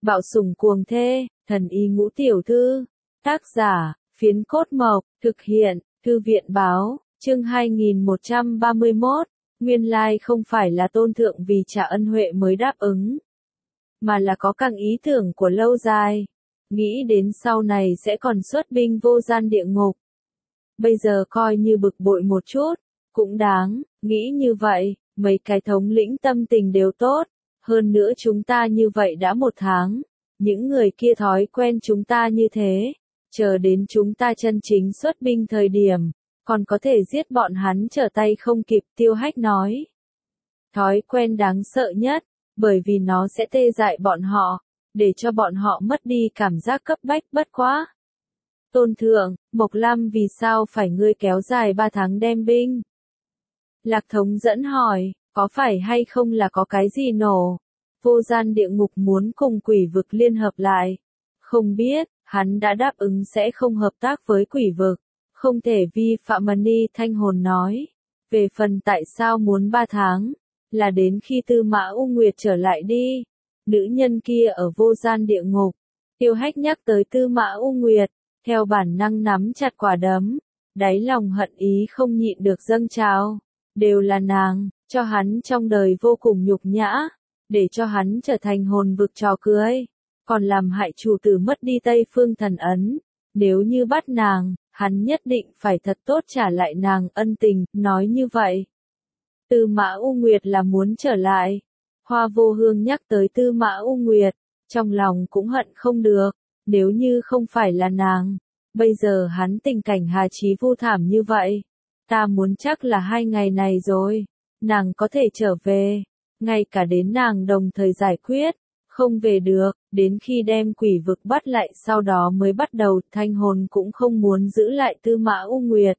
Bạo sủng cuồng thê, thần y ngũ tiểu thư. Tác giả, Phiến Cốt Mộc, thực hiện, Thư viện báo, chương 2131. Nguyên lai không phải là Tôn Thượng vì trả ân huệ mới đáp ứng, mà là có càng ý tưởng của lâu dài. Nghĩ đến sau này sẽ còn xuất binh vô gian địa ngục. Bây giờ coi như bực bội một chút, cũng đáng, nghĩ như vậy, mấy cái thống lĩnh tâm tình đều tốt. Hơn nữa chúng ta như vậy đã 1 tháng, những người kia thói quen chúng ta như thế, chờ đến chúng ta chân chính xuất binh thời điểm, còn có thể giết bọn hắn trở tay không kịp. Tiêu Hách nói. Thói quen đáng sợ nhất, bởi vì nó sẽ tê dại bọn họ, để cho bọn họ mất đi cảm giác cấp bách. Bất quá. Tôn Thượng, Mộc Lam vì sao phải ngươi kéo dài 3 tháng đem binh? Lạc Thống dẫn hỏi, có phải hay không là có cái gì nổ? Vô gian địa ngục muốn cùng quỷ vực liên hợp lại. Không biết, hắn đã đáp ứng sẽ không hợp tác với quỷ vực, không thể vi phạm Mani Thanh Hồn nói. Về phần tại sao muốn 3 tháng, là đến khi Tư Mã U Nguyệt trở lại đi. Nữ nhân kia ở vô gian địa ngục. Tiêu Hách nhắc tới Tư Mã U Nguyệt, theo bản năng nắm chặt quả đấm, đáy lòng hận ý không nhịn được dâng trào. Đều là nàng, cho hắn trong đời vô cùng nhục nhã, để cho hắn trở thành hồn vực trò cưới, còn làm hại chủ tử mất đi Tây Phương Thần Ấn. Nếu như bắt nàng, hắn nhất định phải thật tốt trả lại nàng ân tình. Nói như vậy, Tư Mã U Nguyệt là muốn trở lại. Hoa Vô Hương nhắc tới Tư Mã U Nguyệt, trong lòng cũng hận không được. Nếu như không phải là nàng, bây giờ hắn tình cảnh Hà Chí Vu thảm như vậy. Ta muốn chắc là 2 ngày này rồi, nàng có thể trở về, ngay cả đến nàng đồng thời giải quyết, không về được, đến khi đem quỷ vực bắt lại sau đó mới bắt đầu. Thanh Hồn cũng không muốn giữ lại Tư Mã U Nguyệt.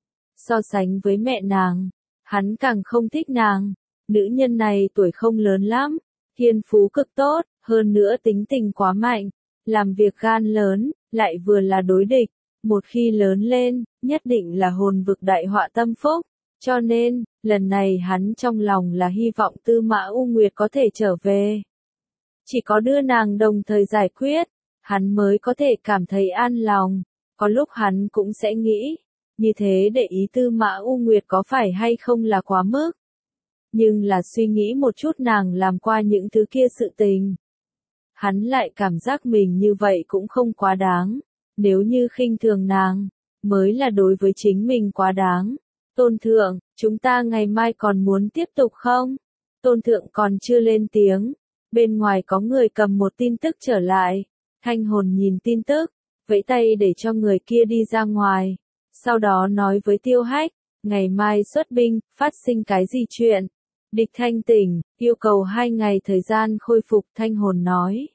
So sánh với mẹ nàng, hắn càng không thích nàng. Nữ nhân này tuổi không lớn lắm, thiên phú cực tốt, hơn nữa tính tình quá mạnh, làm việc gan lớn, lại vừa là đối địch. Một khi lớn lên, nhất định là hồn vực đại họa tâm phúc. Cho nên, lần này hắn trong lòng là hy vọng Tư Mã U Nguyệt có thể trở về. Chỉ có đưa nàng đồng thời giải quyết, hắn mới có thể cảm thấy an lòng. Có lúc hắn cũng sẽ nghĩ, như thế để ý Tư Mã U Nguyệt có phải hay không là quá mức. Nhưng là suy nghĩ một chút nàng làm qua những thứ kia sự tình, hắn lại cảm giác mình như vậy cũng không quá đáng. Nếu như khinh thường nàng, mới là đối với chính mình quá đáng. Tôn Thượng, chúng ta ngày mai còn muốn tiếp tục không? Tôn Thượng còn chưa lên tiếng. Bên ngoài có người cầm một tin tức trở lại. Thanh Hồn nhìn tin tức, vẫy tay để cho người kia đi ra ngoài. Sau đó nói với Tiêu Hách, ngày mai xuất binh, phát sinh cái gì chuyện? Địch Thanh tỉnh, yêu cầu 2 ngày thời gian khôi phục. Thanh Hồn nói.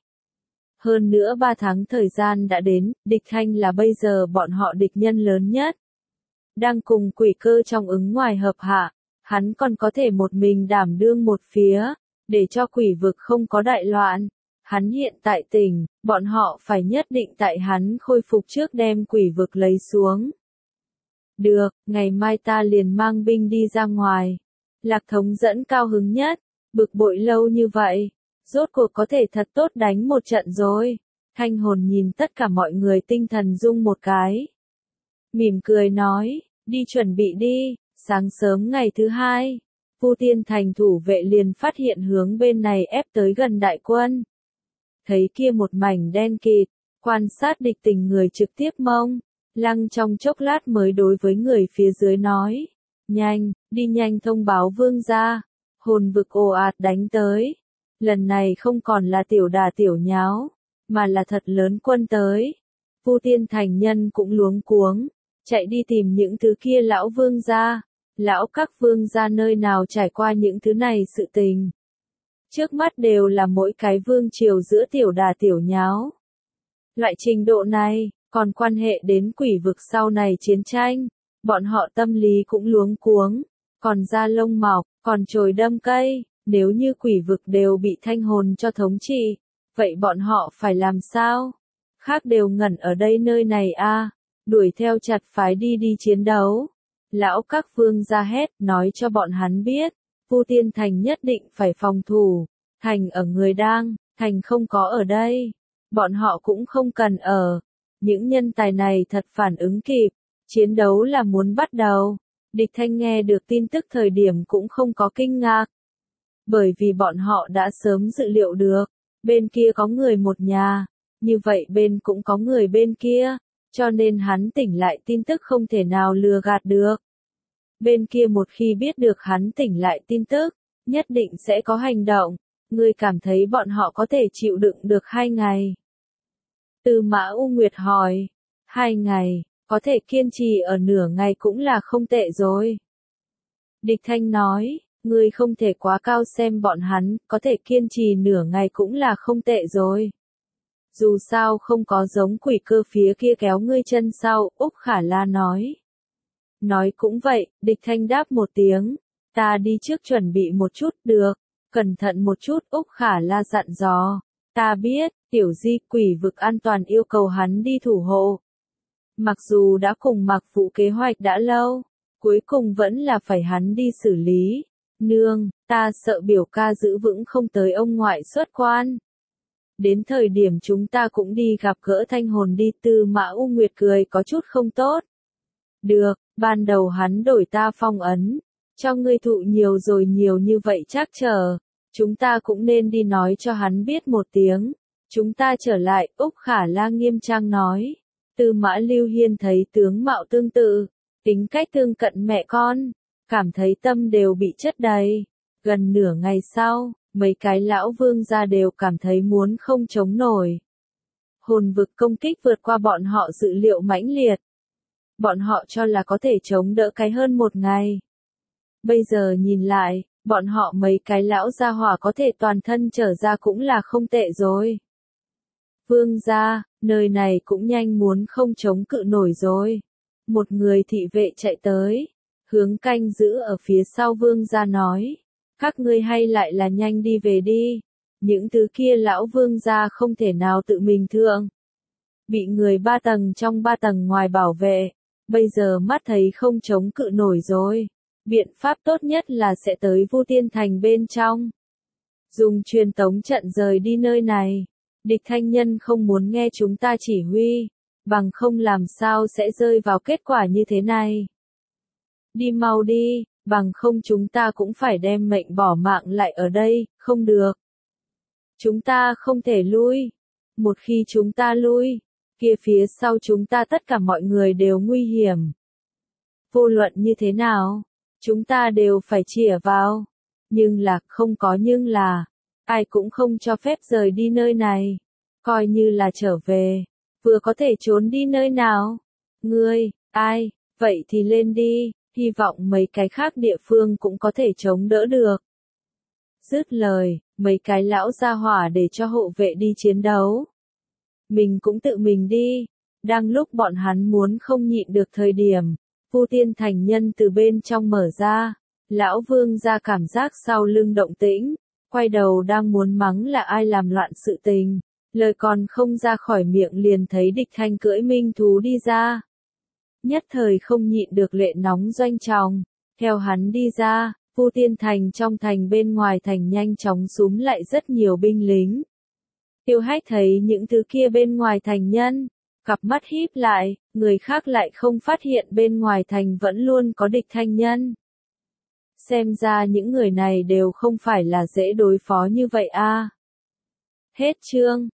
Hơn nữa 3 tháng thời gian đã đến, Địch Thanh là bây giờ bọn họ địch nhân lớn nhất. Đang cùng quỷ cơ trong ứng ngoài hợp hạ, hắn còn có thể một mình đảm đương một phía, để cho quỷ vực không có đại loạn. Hắn hiện tại tỉnh, bọn họ phải nhất định tại hắn khôi phục trước đem quỷ vực lấy xuống. Được, ngày mai ta liền mang binh đi ra ngoài. Lạc Thống dẫn cao hứng nhất, bực bội lâu như vậy. Rốt cuộc có thể thật tốt đánh một trận rồi. Thanh Hồn nhìn tất cả mọi người tinh thần rung một cái. Mỉm cười nói, đi chuẩn bị đi. Sáng sớm ngày thứ 2, Vu Tiên Thành thủ vệ liền phát hiện hướng bên này ép tới gần đại quân. Thấy kia một mảnh đen kịt, quan sát địch tình người trực tiếp mông. Lăng trong chốc lát mới đối với người phía dưới nói. Nhanh, đi nhanh thông báo vương gia. Hồn vực ồ ạt đánh tới. Lần này không còn là tiểu đà tiểu nháo, mà là thật lớn quân tới. Vu Tiên Thành nhân cũng luống cuống, chạy đi tìm những thứ kia lão vương gia. Lão các vương gia nơi nào trải qua những thứ này sự tình. Trước mắt đều là mỗi cái vương triều giữa tiểu đà tiểu nháo. Loại trình độ này, còn quan hệ đến quỷ vực sau này chiến tranh. Bọn họ tâm lý cũng luống cuống, còn da lông mọc, còn chồi đâm cây. Nếu như quỷ vực đều bị Thanh Hồn cho thống trị, vậy bọn họ phải làm sao? Khác đều ngẩn ở đây nơi này a, đuổi theo chặt phái đi chiến đấu. Lão các vương ra hét, nói cho bọn hắn biết, Vu Tiên Thành nhất định phải phòng thủ. Thành ở người đang, Thành không có ở đây. Bọn họ cũng không cần ở. Những nhân tài này thật phản ứng kịp. Chiến đấu là muốn bắt đầu. Địch Thanh nghe được tin tức thời điểm cũng không có kinh ngạc. Bởi vì bọn họ đã sớm dự liệu được. Bên kia có người một nhà. Như vậy bên cũng có người bên kia. Cho nên hắn tỉnh lại tin tức không thể nào lừa gạt được. Bên kia một khi biết được hắn tỉnh lại tin tức, nhất định sẽ có hành động. Ngươi cảm thấy bọn họ có thể chịu đựng được 2 ngày? Tư Mã U Nguyệt hỏi. 2 ngày, có thể kiên trì ở nửa ngày cũng là không tệ rồi. Địch Thanh nói, ngươi không thể quá cao xem bọn hắn, có thể kiên trì nửa ngày cũng là không tệ rồi. Dù sao không có giống quỷ cơ phía kia kéo ngươi chân sau, Úc Khả La nói. Nói cũng vậy, Địch Thanh đáp một tiếng, ta đi trước chuẩn bị một chút được, cẩn thận một chút, Úc Khả La dặn dò. Ta biết, tiểu di quỷ vực an toàn yêu cầu hắn đi thủ hộ. Mặc dù đã cùng Mạc Vũ kế hoạch đã lâu, cuối cùng vẫn là phải hắn đi xử lý. Nương, ta sợ biểu ca giữ vững không tới ông ngoại xuất quan. Đến thời điểm chúng ta cũng đi gặp gỡ thanh hồn đi. Tư Mã U Nguyệt cười có chút không tốt. Được, ban đầu hắn đổi ta phong ấn, cho ngươi thụ nhiều rồi nhiều như vậy chắc chờ. Chúng ta cũng nên đi nói cho hắn biết một tiếng. Chúng ta trở lại, Úc Khả La nghiêm trang nói. Tư Mã Lưu Hiên thấy tướng mạo tương tự, tính cách tương cận mẹ con, cảm thấy tâm đều bị chất đầy. Gần nửa ngày sau, mấy cái lão vương gia đều cảm thấy muốn không chống nổi. Hồn vực công kích vượt qua bọn họ dự liệu mãnh liệt. Bọn họ cho là có thể chống đỡ cái hơn 1 ngày. Bây giờ nhìn lại, bọn họ mấy cái lão gia hỏa có thể toàn thân trở ra cũng là không tệ rồi. Vương gia, nơi này cũng nhanh muốn không chống cự nổi rồi. Một người thị vệ chạy tới, hướng canh giữ ở phía sau vương gia nói. Các ngươi hay lại là nhanh đi về đi. Những thứ kia lão vương gia không thể nào tự mình thượng. Bị người 3 tầng trong 3 tầng ngoài bảo vệ. Bây giờ mắt thấy không chống cự nổi rồi. Biện pháp tốt nhất là sẽ tới Vu Tiên Thành bên trong. Dùng truyền tống trận rời đi nơi này. Địch Thanh Nhân không muốn nghe chúng ta chỉ huy. Bằng không làm sao sẽ rơi vào kết quả như thế này. Đi mau đi, bằng không chúng ta cũng phải đem mệnh bỏ mạng lại ở đây, không được. Chúng ta không thể lui. Một khi chúng ta lui, kia phía sau chúng ta tất cả mọi người đều nguy hiểm. Vô luận như thế nào, chúng ta đều phải chĩa vào. Nhưng là, không có nhưng là, ai cũng không cho phép rời đi nơi này. Coi như là trở về, vừa có thể trốn đi nơi nào. Ngươi, ai, vậy thì lên đi, hy vọng mấy cái khác địa phương cũng có thể chống đỡ được. Dứt lời, mấy cái lão gia hỏa để cho hộ vệ đi chiến đấu. Mình cũng tự mình đi. Đang lúc bọn hắn muốn không nhịn được thời điểm, Vu Tiên Thành nhân từ bên trong mở ra. Lão vương ra cảm giác sau lưng động tĩnh, quay đầu đang muốn mắng là ai làm loạn sự tình. Lời còn không ra khỏi miệng liền thấy Địch Thanh cưỡi minh thú đi ra. Nhất thời không nhịn được lệ nóng doanh tròng. Theo hắn đi ra, Vu Tiên Thành trong thành bên ngoài thành nhanh chóng súm lại rất nhiều binh lính. Tiêu Hách thấy những thứ kia bên ngoài thành nhân, cặp mắt híp lại, người khác lại không phát hiện bên ngoài thành vẫn luôn có Địch Thanh nhân. Xem ra những người này đều không phải là dễ đối phó như vậy a. Hết chương.